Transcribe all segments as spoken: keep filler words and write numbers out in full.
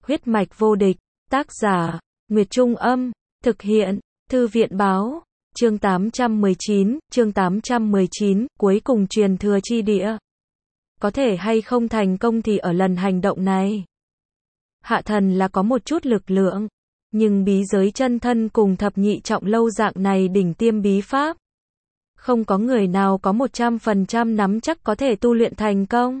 Huyết mạch vô địch, tác giả, Nguyệt Trung Âm, thực hiện, Thư viện Báo, chương tám trăm mười chín, chương tám trăm mười chín, cuối cùng truyền thừa chi địa. Có thể hay không thành công thì ở lần hành động này. Hạ thần là có một chút lực lượng, nhưng bí giới chân thân cùng thập nhị trọng lâu dạng này đỉnh tiêm bí pháp. Không có người nào có một trăm phần trăm nắm chắc có thể tu luyện thành công.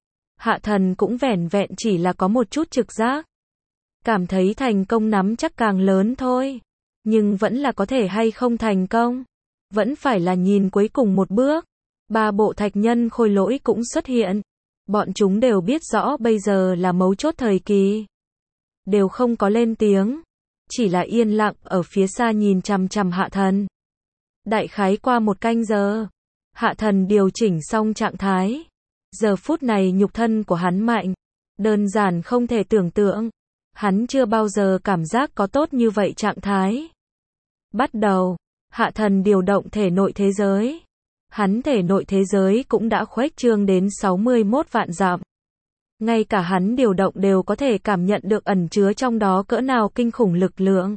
Hạ thần cũng vẻn vẹn chỉ là có một chút trực giác. Cảm thấy thành công nắm chắc càng lớn thôi. Nhưng vẫn là có thể hay không thành công. Vẫn phải là nhìn cuối cùng một bước. Ba bộ thạch nhân khôi lỗi cũng xuất hiện. Bọn chúng đều biết rõ bây giờ là mấu chốt thời kỳ. Đều không có lên tiếng. Chỉ là yên lặng ở phía xa nhìn chằm chằm hạ thần. Đại khái qua một canh giờ. Hạ thần điều chỉnh xong trạng thái. Giờ phút này nhục thân của hắn mạnh. Đơn giản không thể tưởng tượng. Hắn chưa bao giờ cảm giác có tốt như vậy trạng thái. Bắt đầu. Hạ thần điều động thể nội thế giới. Hắn thể nội thế giới cũng đã khuếch trương đến sáu mươi mốt vạn dặm. Ngay cả hắn điều động đều có thể cảm nhận được ẩn chứa trong đó cỡ nào kinh khủng lực lượng.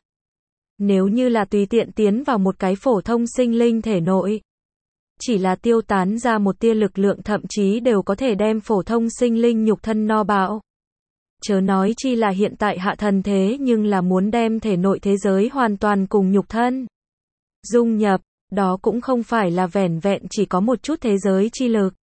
Nếu như là tùy tiện tiến vào một cái phổ thông sinh linh thể nội, chỉ là tiêu tán ra một tia lực lượng thậm chí đều có thể đem phổ thông sinh linh nhục thân no bạo. Chớ nói chi là hiện tại hạ thần thế nhưng là muốn đem thể nội thế giới hoàn toàn cùng nhục thân dung nhập, đó cũng không phải là vẻn vẹn chỉ có một chút thế giới chi lực,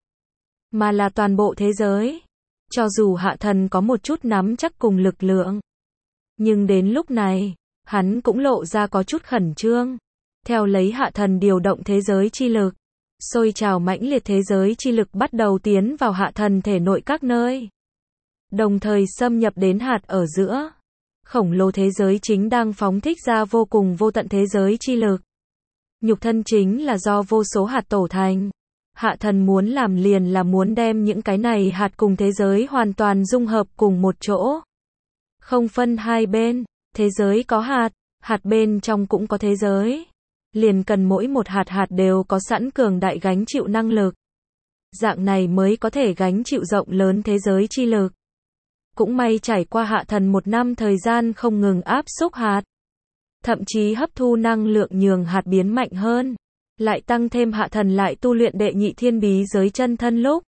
mà là toàn bộ thế giới. Cho dù hạ thần có một chút nắm chắc cùng lực lượng, nhưng đến lúc này, hắn cũng lộ ra có chút khẩn trương. Theo lấy hạ thần điều động thế giới chi lực, sôi trào mãnh liệt thế giới chi lực bắt đầu tiến vào hạ thần thể nội các nơi. Đồng thời xâm nhập đến hạt ở giữa. Khổng lồ thế giới chính đang phóng thích ra vô cùng vô tận thế giới chi lực. Nhục thân chính là do vô số hạt tổ thành. Hạ thần muốn làm liền là muốn đem những cái này hạt cùng thế giới hoàn toàn dung hợp cùng một chỗ. Không phân hai bên, thế giới có hạt, hạt bên trong cũng có thế giới. Liền cần mỗi một hạt hạt đều có sẵn cường đại gánh chịu năng lực. Dạng này mới có thể gánh chịu rộng lớn thế giới chi lực. Cũng may trải qua hạ thần một năm thời gian không ngừng áp xúc hạt. Thậm chí hấp thu năng lượng nhường hạt biến mạnh hơn. Lại tăng thêm hạ thần lại tu luyện đệ nhị thiên bí giới chân thân lúc.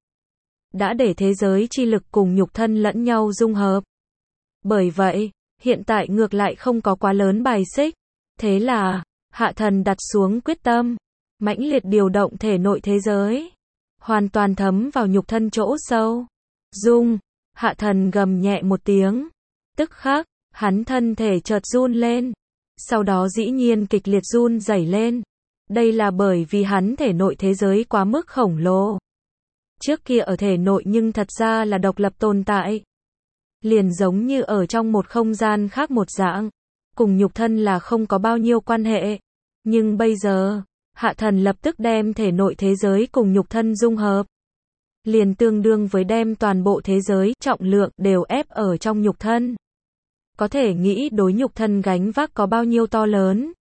Đã để thế giới chi lực cùng nhục thân lẫn nhau dung hợp. Bởi vậy, hiện tại ngược lại không có quá lớn bài xích. Thế là, hạ thần đặt xuống quyết tâm. Mãnh liệt điều động thể nội thế giới. Hoàn toàn thấm vào nhục thân chỗ sâu. Dung. Hạ thần gầm nhẹ một tiếng. Tức khắc, hắn thân thể chợt run lên. Sau đó dĩ nhiên kịch liệt run rẩy lên. Đây là bởi vì hắn thể nội thế giới quá mức khổng lồ. Trước kia ở thể nội nhưng thật ra là độc lập tồn tại. Liền giống như ở trong một không gian khác một dạng. Cùng nhục thân là không có bao nhiêu quan hệ. Nhưng bây giờ, hạ thần lập tức đem thể nội thế giới cùng nhục thân dung hợp. Liền tương đương với đem toàn bộ thế giới, trọng lượng đều ép ở trong nhục thân. Có thể nghĩ đối nhục thân gánh vác có bao nhiêu to lớn.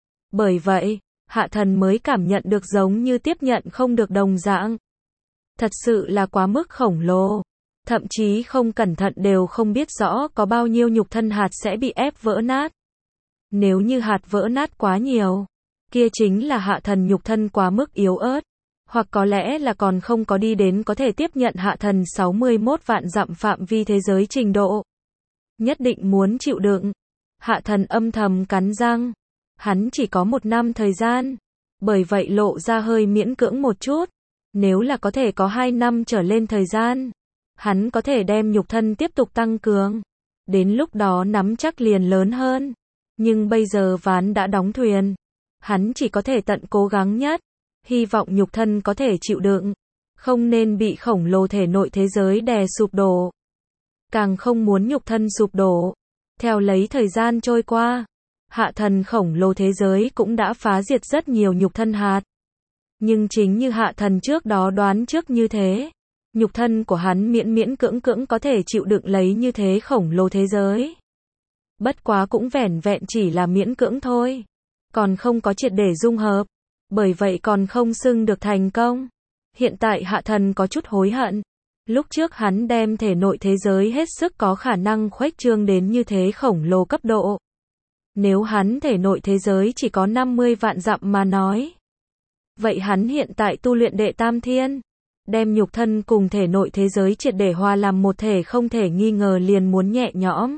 Bởi vậy, hạ thần mới cảm nhận được giống như tiếp nhận không được đồng dạng. Thật sự là quá mức khổng lồ. Thậm chí không cẩn thận đều không biết rõ có bao nhiêu nhục thân hạt sẽ bị ép vỡ nát. Nếu như hạt vỡ nát quá nhiều, kia chính là hạ thần nhục thân quá mức yếu ớt. Hoặc có lẽ là còn không có đi đến có thể tiếp nhận hạ thần sáu mươi mốt vạn dặm phạm vi thế giới trình độ. Nhất định muốn chịu đựng. Hạ thần âm thầm cắn răng. Hắn chỉ có một năm thời gian. Bởi vậy lộ ra hơi miễn cưỡng một chút. Nếu là có thể có hai năm trở lên thời gian, hắn có thể đem nhục thân tiếp tục tăng cường. Đến lúc đó nắm chắc liền lớn hơn. Nhưng bây giờ ván đã đóng thuyền. Hắn chỉ có thể tận cố gắng nhất. Hy vọng nhục thân có thể chịu đựng. Không nên bị khổng lồ thể nội thế giới đè sụp đổ. Càng không muốn nhục thân sụp đổ. Theo lấy thời gian trôi qua, hạ thần khổng lồ thế giới cũng đã phá diệt rất nhiều nhục thân hạt. Nhưng chính như hạ thần trước đó đoán trước như thế, nhục thân của hắn miễn miễn cưỡng cưỡng có thể chịu đựng lấy như thế khổng lồ thế giới. Bất quá cũng vẻn vẹn chỉ là miễn cưỡng thôi. Còn không có triệt để dung hợp. Bởi vậy còn không xưng được thành công. Hiện tại hạ thần có chút hối hận. Lúc trước hắn đem thể nội thế giới hết sức có khả năng khuếch trương đến như thế khổng lồ cấp độ. Nếu hắn thể nội thế giới chỉ có năm mươi vạn dặm mà nói. Vậy hắn hiện tại tu luyện đệ tam thiên. Đem nhục thân cùng thể nội thế giới triệt để hòa làm một thể không thể nghi ngờ liền muốn nhẹ nhõm.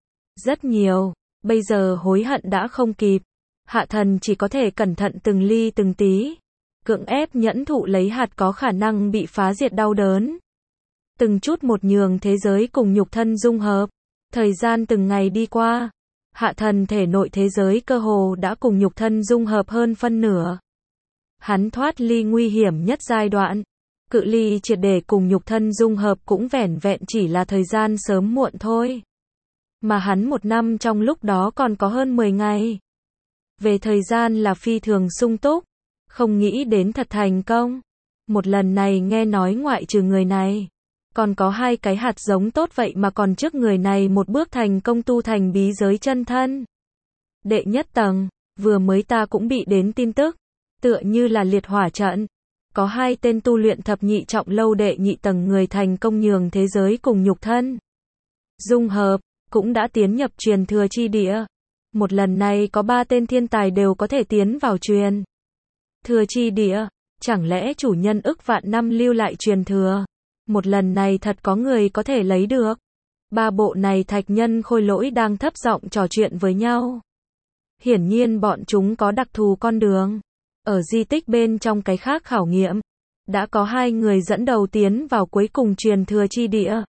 Rất nhiều. Bây giờ hối hận đã không kịp. Hạ thần chỉ có thể cẩn thận từng ly từng tí. Cưỡng ép nhẫn thụ lấy hạt có khả năng bị phá diệt đau đớn. Từng chút một nhường thế giới cùng nhục thân dung hợp. Thời gian từng ngày đi qua. Hạ thần thể nội thế giới cơ hồ đã cùng nhục thân dung hợp hơn phân nửa. Hắn thoát ly nguy hiểm nhất giai đoạn. Cự ly triệt để cùng nhục thân dung hợp cũng vẻn vẹn chỉ là thời gian sớm muộn thôi. Mà hắn một năm trong lúc đó còn có hơn mười ngày. Về thời gian là phi thường sung túc. Không nghĩ đến thật thành công. Một lần này nghe nói ngoại trừ người này. Còn có hai cái hạt giống tốt vậy mà còn trước người này một bước thành công tu thành bí giới chân thân. Đệ nhất tầng, vừa mới ta cũng bị đến tin tức. Tựa như là liệt hỏa trận. Có hai tên tu luyện thập nhị trọng lâu đệ nhị tầng người thành công nhường thế giới cùng nhục thân. Dung hợp, cũng đã tiến nhập truyền thừa chi địa. Một lần này có ba tên thiên tài đều có thể tiến vào truyền thừa chi địa. Chẳng lẽ chủ nhân ức vạn năm lưu lại truyền thừa. Một lần này thật có người có thể lấy được. Ba bộ này thạch nhân khôi lỗi đang thấp giọng trò chuyện với nhau. Hiển nhiên bọn chúng có đặc thù con đường. Ở di tích bên trong cái khác khảo nghiệm. Đã có hai người dẫn đầu tiến vào cuối cùng truyền thừa chi địa.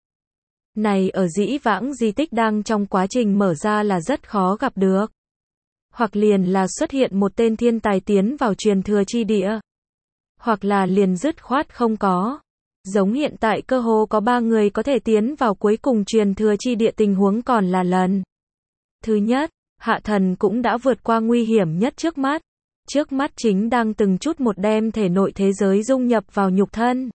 Này ở dĩ vãng di tích đang trong quá trình mở ra là rất khó gặp được. Hoặc liền là xuất hiện một tên thiên tài tiến vào truyền thừa chi địa. Hoặc là liền dứt khoát không có. Giống hiện tại cơ hồ có ba người có thể tiến vào cuối cùng truyền thừa chi địa tình huống còn là lần. Thứ nhất, hạ thần cũng đã vượt qua nguy hiểm nhất trước mắt. Trước mắt chính đang từng chút một đem thể nội thế giới dung nhập vào nhục thân.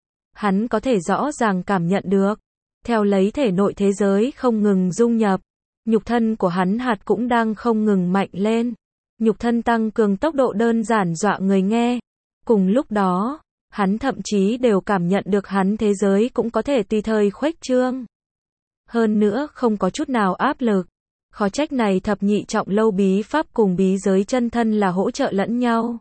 Hắn có thể rõ ràng cảm nhận được. Theo lấy thể nội thế giới không ngừng dung nhập. Nhục thân của hắn hạt cũng đang không ngừng mạnh lên. Nhục thân tăng cường tốc độ đơn giản dọa người nghe. Cùng lúc đó, hắn thậm chí đều cảm nhận được hắn thế giới cũng có thể tùy thời khuếch trương. Hơn nữa không có chút nào áp lực. Khó trách này thập nhị trọng lâu bí pháp cùng bí giới chân thân là hỗ trợ lẫn nhau.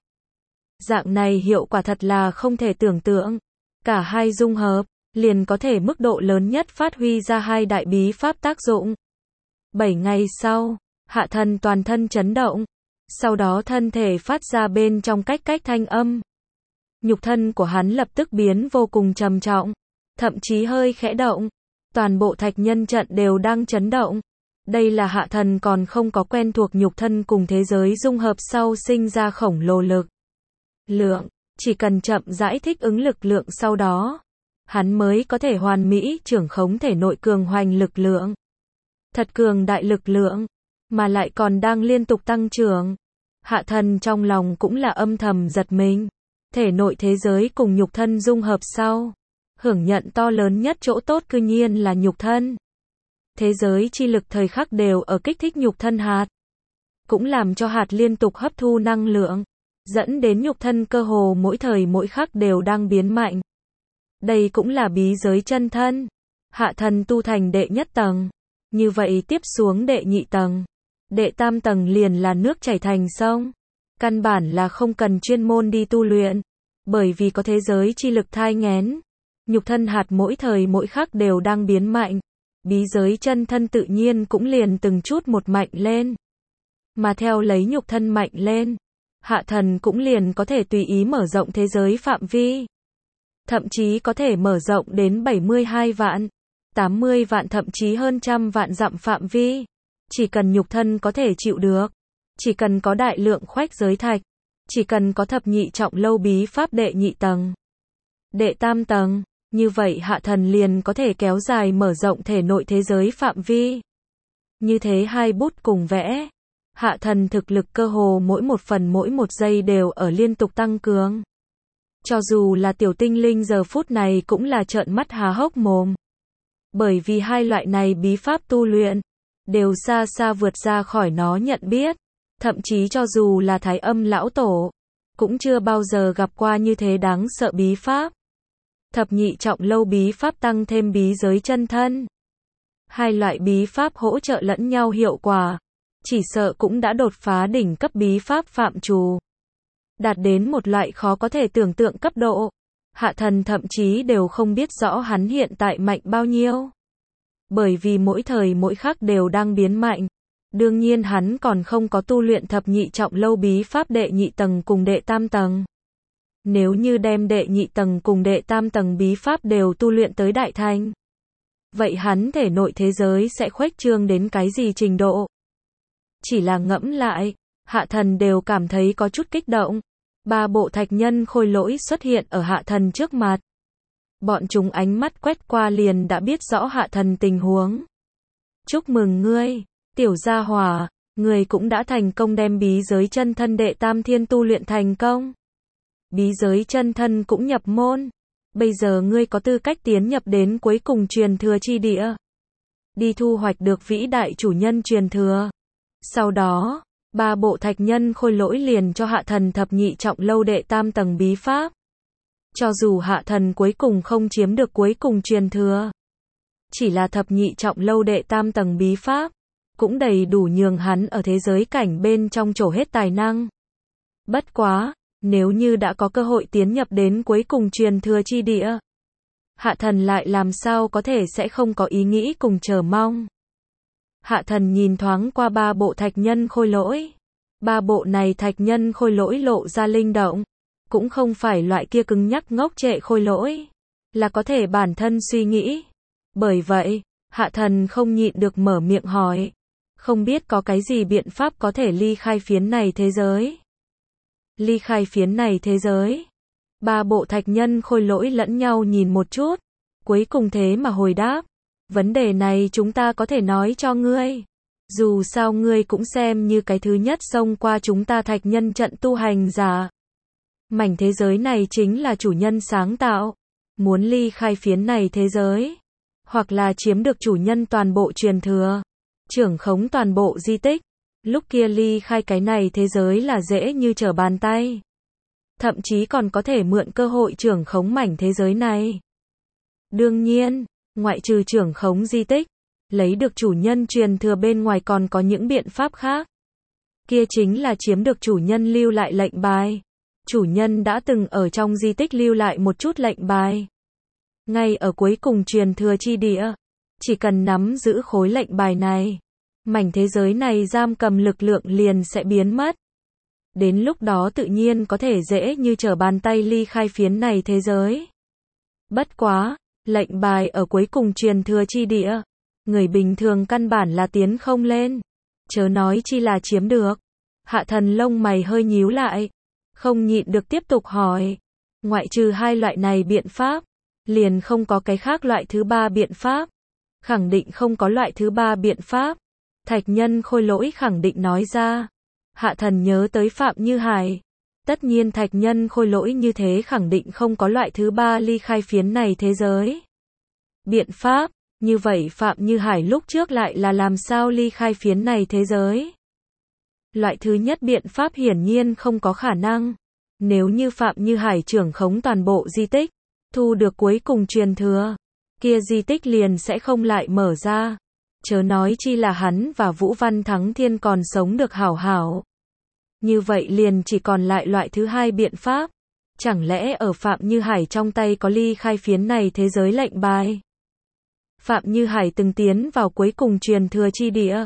Dạng này hiệu quả thật là không thể tưởng tượng. Cả hai dung hợp, liền có thể mức độ lớn nhất phát huy ra hai đại bí pháp tác dụng. Bảy ngày sau, hạ thần toàn thân chấn động. Sau đó thân thể phát ra bên trong cách cách thanh âm. Nhục thân của hắn lập tức biến vô cùng trầm trọng. Thậm chí hơi khẽ động. Toàn bộ thạch nhân trận đều đang chấn động. Đây là hạ thần còn không có quen thuộc nhục thân cùng thế giới dung hợp sau sinh ra khổng lồ lực lượng. Chỉ cần chậm rãi thích ứng lực lượng sau đó. Hắn mới có thể hoàn mỹ trưởng khống thể nội cường hoành lực lượng. Thật cường đại lực lượng. Mà lại còn đang liên tục tăng trưởng. Hạ thần trong lòng cũng là âm thầm giật mình. Thể nội thế giới cùng nhục thân dung hợp sau. Hưởng nhận to lớn nhất chỗ tốt cư nhiên là nhục thân. Thế giới chi lực thời khắc đều ở kích thích nhục thân hạt. Cũng làm cho hạt liên tục hấp thu năng lượng. Dẫn đến nhục thân cơ hồ mỗi thời mỗi khắc đều đang biến mạnh. Đây cũng là bí giới chân thân. Hạ thần tu thành đệ nhất tầng. Như vậy tiếp xuống đệ nhị tầng. Đệ tam tầng liền là nước chảy thành sông. Căn bản là không cần chuyên môn đi tu luyện. Bởi vì có thế giới chi lực thai nghén. Nhục thân hạt mỗi thời mỗi khắc đều đang biến mạnh. Bí giới chân thân tự nhiên cũng liền từng chút một mạnh lên. Mà theo lấy nhục thân mạnh lên. Hạ thần cũng liền có thể tùy ý mở rộng thế giới phạm vi. Thậm chí có thể mở rộng đến bảy mươi hai vạn, tám mươi vạn thậm chí hơn trăm vạn dặm phạm vi. Chỉ cần nhục thân có thể chịu được. Chỉ cần có đại lượng khoách giới thạch. Chỉ cần có thập nhị trọng lâu bí pháp đệ nhị tầng. Đệ tam tầng. Như vậy hạ thần liền có thể kéo dài mở rộng thể nội thế giới phạm vi. Như thế hai bút cùng vẽ. Hạ thần thực lực cơ hồ mỗi một phần mỗi một giây đều ở liên tục tăng cường. Cho dù là tiểu tinh linh giờ phút này cũng là trợn mắt há hốc mồm. Bởi vì hai loại này bí pháp tu luyện, đều xa xa vượt ra khỏi nó nhận biết. Thậm chí cho dù là Thái Âm lão tổ, cũng chưa bao giờ gặp qua như thế đáng sợ bí pháp. thập nhị trọng lâu bí pháp tăng thêm bí giới chân thân. Hai loại bí pháp hỗ trợ lẫn nhau hiệu quả, chỉ sợ cũng đã đột phá đỉnh cấp bí pháp phạm trù. Đạt đến một loại khó có thể tưởng tượng cấp độ. Hạ thần thậm chí đều không biết rõ hắn hiện tại mạnh bao nhiêu. Bởi vì mỗi thời mỗi khắc đều đang biến mạnh. Đương nhiên hắn còn không có tu luyện thập nhị trọng lâu bí pháp đệ nhị tầng cùng đệ tam tầng. Nếu như đem đệ nhị tầng cùng đệ tam tầng bí pháp đều tu luyện tới đại thành, vậy hắn thể nội thế giới sẽ khuếch trương đến cái gì trình độ? Chỉ là ngẫm lại, hạ thần đều cảm thấy có chút kích động. Ba bộ thạch nhân khôi lỗi xuất hiện ở hạ thần trước mặt. Bọn chúng ánh mắt quét qua liền đã biết rõ hạ thần tình huống. Chúc mừng ngươi, tiểu gia hỏa, ngươi cũng đã thành công đem bí giới chân thân đệ tam thiên tu luyện thành công. Bí giới chân thân cũng nhập môn. Bây giờ ngươi có tư cách tiến nhập đến cuối cùng truyền thừa chi địa. Đi thu hoạch được vĩ đại chủ nhân truyền thừa. Sau đó, ba bộ thạch nhân khôi lỗi liền cho hạ thần thập nhị trọng lâu đệ tam tầng bí pháp. Cho dù hạ thần cuối cùng không chiếm được cuối cùng truyền thừa, chỉ là thập nhị trọng lâu đệ tam tầng bí pháp, cũng đầy đủ nhường hắn ở thế giới cảnh bên trong trổ hết tài năng. Bất quá, nếu như đã có cơ hội tiến nhập đến cuối cùng truyền thừa chi địa, hạ thần lại làm sao có thể sẽ không có ý nghĩ cùng chờ mong. Hạ thần nhìn thoáng qua ba bộ thạch nhân khôi lỗi. Ba bộ này thạch nhân khôi lỗi lộ ra linh động, cũng không phải loại kia cứng nhắc ngốc trệ khôi lỗi, là có thể bản thân suy nghĩ. Bởi vậy, hạ thần không nhịn được mở miệng hỏi, không biết có cái gì biện pháp có thể ly khai phiến này thế giới. Ly khai phiến này thế giới. Ba bộ thạch nhân khôi lỗi lẫn nhau nhìn một chút, cuối cùng thế mà hồi đáp, vấn đề này chúng ta có thể nói cho ngươi. Dù sao ngươi cũng xem như cái thứ nhất xông qua chúng ta thạch nhân trận tu hành giả. Mảnh thế giới này chính là chủ nhân sáng tạo. Muốn ly khai phiến này thế giới, hoặc là chiếm được chủ nhân toàn bộ truyền thừa, trưởng khống toàn bộ di tích, lúc kia ly khai cái này thế giới là dễ như trở bàn tay. Thậm chí còn có thể mượn cơ hội trưởng khống mảnh thế giới này. Đương nhiên, ngoại trừ trưởng khống di tích, lấy được chủ nhân truyền thừa bên ngoài còn có những biện pháp khác. Kia chính là chiếm được chủ nhân lưu lại lệnh bài. Chủ nhân đã từng ở trong di tích lưu lại một chút lệnh bài. Ngay ở cuối cùng truyền thừa chi địa, chỉ cần nắm giữ khối lệnh bài này, mảnh thế giới này giam cầm lực lượng liền sẽ biến mất. Đến lúc đó tự nhiên có thể dễ như trở bàn tay ly khai phiến này thế giới. Bất quá, lệnh bài ở cuối cùng truyền thừa chi địa, người bình thường căn bản là tiến không lên, chớ nói chi là chiếm được. Hạ thần lông mày hơi nhíu lại, không nhịn được tiếp tục hỏi, ngoại trừ hai loại này biện pháp, liền không có cái khác loại thứ ba biện pháp. Khẳng định không có loại thứ ba biện pháp. Thạch nhân khôi lỗi khẳng định nói ra. Hạ thần nhớ tới Phạm Như Hải. Tất nhiên thạch nhân khôi lỗi như thế khẳng định không có loại thứ ba ly khai phiến này thế giới. Biện pháp, như vậy Phạm Như Hải lúc trước lại là làm sao ly khai phiến này thế giới? Loại thứ nhất biện pháp hiển nhiên không có khả năng. Nếu như Phạm Như Hải trưởng khống toàn bộ di tích, thu được cuối cùng truyền thừa, kia di tích liền sẽ không lại mở ra. Chớ nói chi là hắn và Vũ Văn Thắng Thiên còn sống được hảo hảo. Như vậy liền chỉ còn lại loại thứ hai biện pháp. Chẳng lẽ ở Phạm Như Hải trong tay có ly khai phiến này thế giới lệnh bài? Phạm Như Hải từng tiến vào cuối cùng truyền thừa chi địa.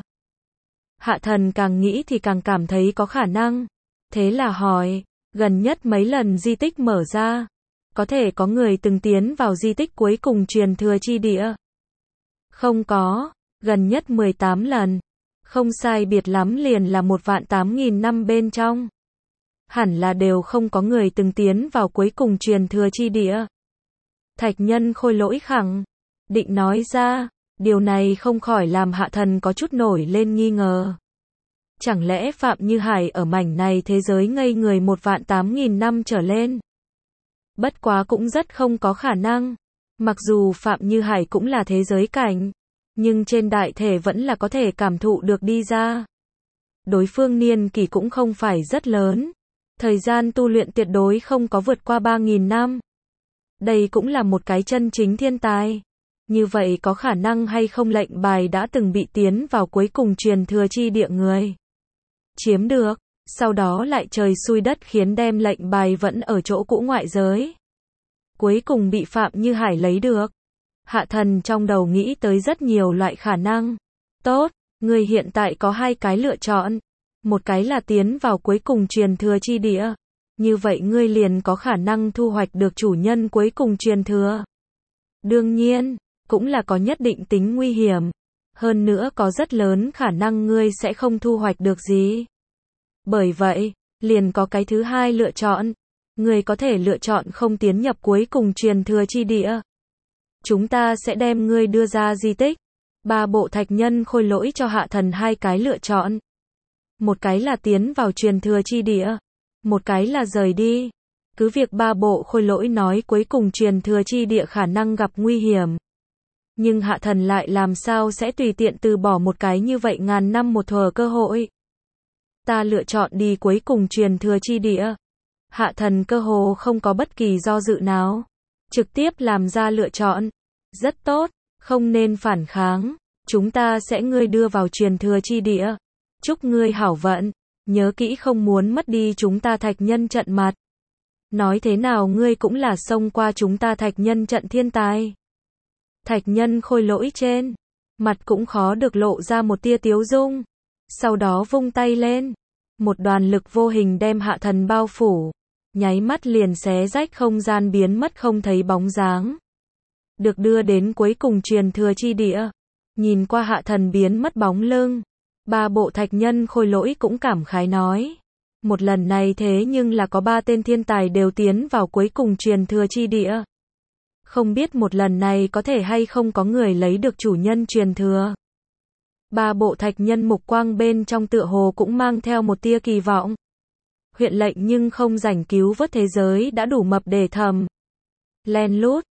Hạ thần càng nghĩ thì càng cảm thấy có khả năng. Thế là hỏi, gần nhất mấy lần di tích mở ra, có thể có người từng tiến vào di tích cuối cùng truyền thừa chi địa? Không có, gần nhất mười tám lần. Không sai biệt lắm liền là một vạn tám nghìn năm bên trong. Hẳn là đều không có người từng tiến vào cuối cùng truyền thừa chi địa. Thạch nhân khôi lỗi khẳng định nói ra, điều này không khỏi làm hạ thần có chút nổi lên nghi ngờ. Chẳng lẽ Phạm Như Hải ở mảnh này thế giới ngây người một vạn tám nghìn năm trở lên? Bất quá cũng rất không có khả năng. Mặc dù Phạm Như Hải cũng là thế giới cảnh, nhưng trên đại thể vẫn là có thể cảm thụ được đi ra. Đối phương niên kỷ cũng không phải rất lớn. Thời gian tu luyện tuyệt đối không có vượt qua ba nghìn năm. Đây cũng là một cái chân chính thiên tài. Như vậy có khả năng hay không lệnh bài đã từng bị tiến vào cuối cùng truyền thừa chi địa người chiếm được, sau đó lại trời xui đất khiến đem lệnh bài vẫn ở chỗ cũ ngoại giới. Cuối cùng bị Phạm Như Hải lấy được. Hạ thần trong đầu nghĩ tới rất nhiều loại khả năng. Tốt, ngươi hiện tại có hai cái lựa chọn. Một cái là tiến vào cuối cùng truyền thừa chi địa. Như vậy ngươi liền có khả năng thu hoạch được chủ nhân cuối cùng truyền thừa. Đương nhiên, cũng là có nhất định tính nguy hiểm. Hơn nữa có rất lớn khả năng ngươi sẽ không thu hoạch được gì. Bởi vậy, liền có cái thứ hai lựa chọn. Ngươi có thể lựa chọn không tiến nhập cuối cùng truyền thừa chi địa. Chúng ta sẽ đem ngươi đưa ra di tích. Ba bộ thạch nhân khôi lỗi cho hạ thần hai cái lựa chọn. Một cái là tiến vào truyền thừa chi địa. Một cái là rời đi. Cứ việc ba bộ khôi lỗi nói cuối cùng truyền thừa chi địa khả năng gặp nguy hiểm. Nhưng hạ thần lại làm sao sẽ tùy tiện từ bỏ một cái như vậy ngàn năm một thở cơ hội. Ta lựa chọn đi cuối cùng truyền thừa chi địa. Hạ thần cơ hồ không có bất kỳ do dự nào. Trực tiếp làm ra lựa chọn. Rất tốt, không nên phản kháng. Chúng ta sẽ ngươi đưa vào truyền thừa chi địa. Chúc ngươi hảo vận. Nhớ kỹ không muốn mất đi chúng ta thạch nhân trận mặt. Nói thế nào ngươi cũng là xông qua chúng ta thạch nhân trận thiên tài. Thạch nhân khôi lỗi trên. Mặt cũng khó được lộ ra một tia tiếu dung. Sau đó vung tay lên. Một đoàn lực vô hình đem hạ thần bao phủ. Nháy mắt liền xé rách không gian biến mất không thấy bóng dáng. Được đưa đến cuối cùng truyền thừa chi địa. Nhìn qua hạ thần biến mất bóng lưng. Ba bộ thạch nhân khôi lỗi cũng cảm khái nói. Một lần này thế nhưng là có ba tên thiên tài đều tiến vào cuối cùng truyền thừa chi địa. Không biết một lần này có thể hay không có người lấy được chủ nhân truyền thừa. Ba bộ thạch nhân mục quang bên trong tựa hồ cũng mang theo một tia kỳ vọng. Huyện lệnh nhưng không rảnh cứu vớt thế giới đã đủ mập để thầm. Len lút,